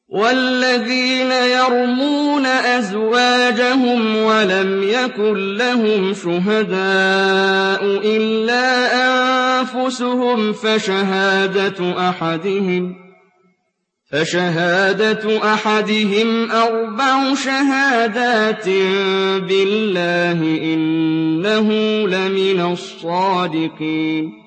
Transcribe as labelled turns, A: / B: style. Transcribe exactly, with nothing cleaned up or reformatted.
A: وَالَّذِينَ يَرْمُونَ أَزْوَاجَهُمْ وَلَمْ يَكُن لَّهُمْ شُهَدَاءُ إِلَّا أَنفُسُهُمْ فَشَهَادَةُ أَحَدِهِمْ فشهادة أحدهم أربع شهادات بِاللَّهِ إِنَّهُ لَمِنَ الصَّادِقِينَ